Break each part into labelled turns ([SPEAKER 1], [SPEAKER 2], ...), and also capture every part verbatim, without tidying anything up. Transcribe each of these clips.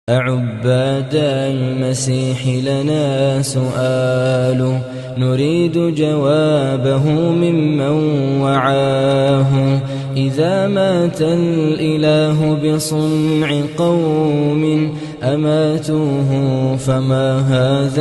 [SPEAKER 1] أعباد المسيح لنا سؤال نريد جوابه ممن وعاه. إذا مات الإله بصنع قوم أماتوه فما هذا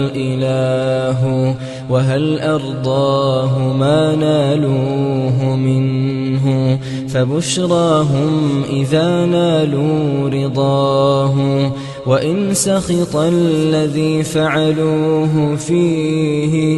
[SPEAKER 1] الإله؟ وهل أرضاه ما نالوه منه؟ فبشراهم إذا نالوا رضاه. وإن سخط الذي فعلوه فيه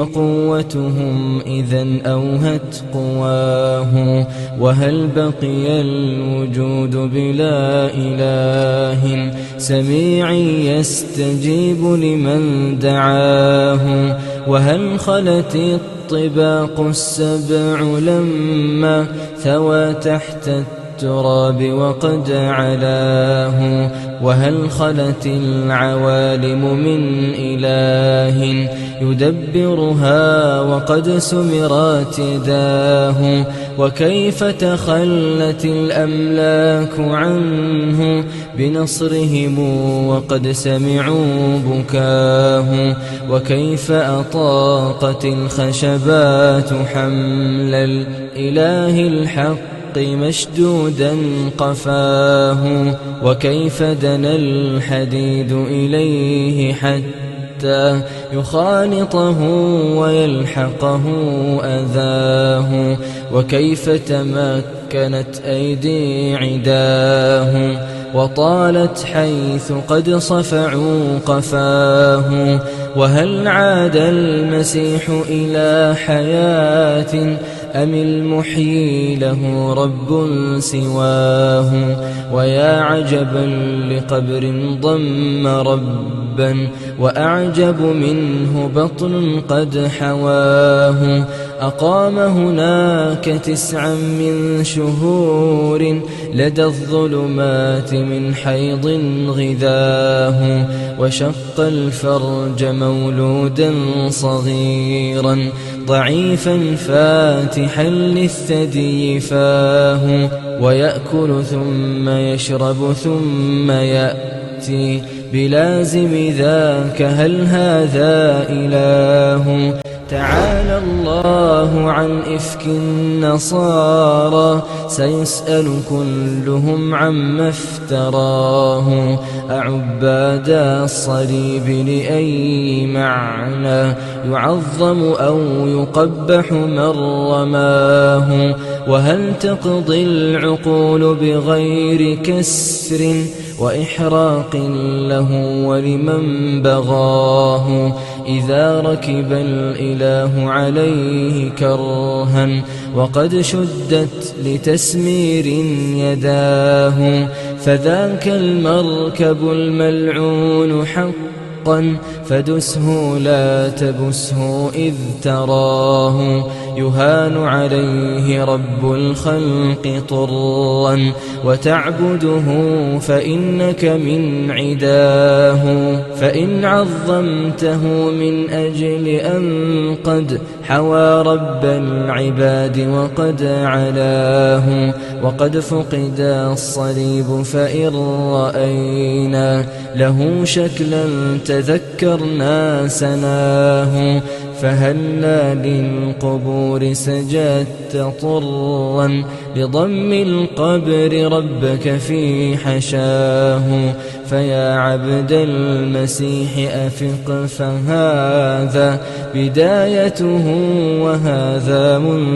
[SPEAKER 1] فقوتهم إذن أوهت قواه. وهل بقي الوجود بلا إله سميع يستجيب لمن دعاه؟ وهل خلت الطباق السبع لما ثوى تحت التراب وقد علاه؟ وهل خلت العوالم من إله يدبرها وقد سمرت يداه؟ وكيف تخلت الأملاك عنه بنصرهم وقد سمعوا بكاه؟ وكيف أطاقت الخشبات حمل الإله الحق مشدودا قفاه؟ وكيف دنا الحديد إليه حتى يخالطه ويلحقه أذاه؟ وكيف تمكنت أيدي عداه وطالت حيث قد صفعوا قفاه؟ وهل عاد المسيح إلى حياة أم المحيي له رب سواه؟ ويا عجبا لقبر ضم ربا وأعجب منه بطن قد حواه. أقام هناك تسعا من شهور لدى الظلمات من حيض غذاه. وشق الفرج مولودا صغيرا ضعيفا فاتحا للثدي فاه. ويأكل ثم يشرب ثم يأتي بلازم ذاك هل هذا إله؟ تعالى الله عن إفك النصارى سيسأل كلهم عما افتراه. أعباد الصليب لأي معنى يعظم أو يقبح من رماه؟ وهل تقضي العقول بغير كسر وإحراق له ولمن بغاه؟ إذا ركب الإله عليه كرها وقد شدت لتسمير يداه فذاك المركب الملعون حقا فدسه لا تبسه إذ تراه. يهان عليه رب الخلق طرا وتعبده فإنك من عداه. فإن عظمته من أجل أن قد حوى رب العباد وقد علاه وقد فقد الصليب فإن رأينا له شكلا تذكرنا سناه. فهلا للقبور سجدت طرا لضم القبر ربك في حشاه. فيا عبد المسيح أفق فهذا بدايته وهذا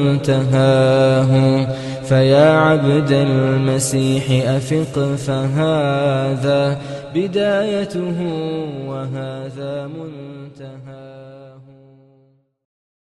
[SPEAKER 1] منتهاه. فيا عبد المسيح أفق فهذا بدايته وهذا منتهاه.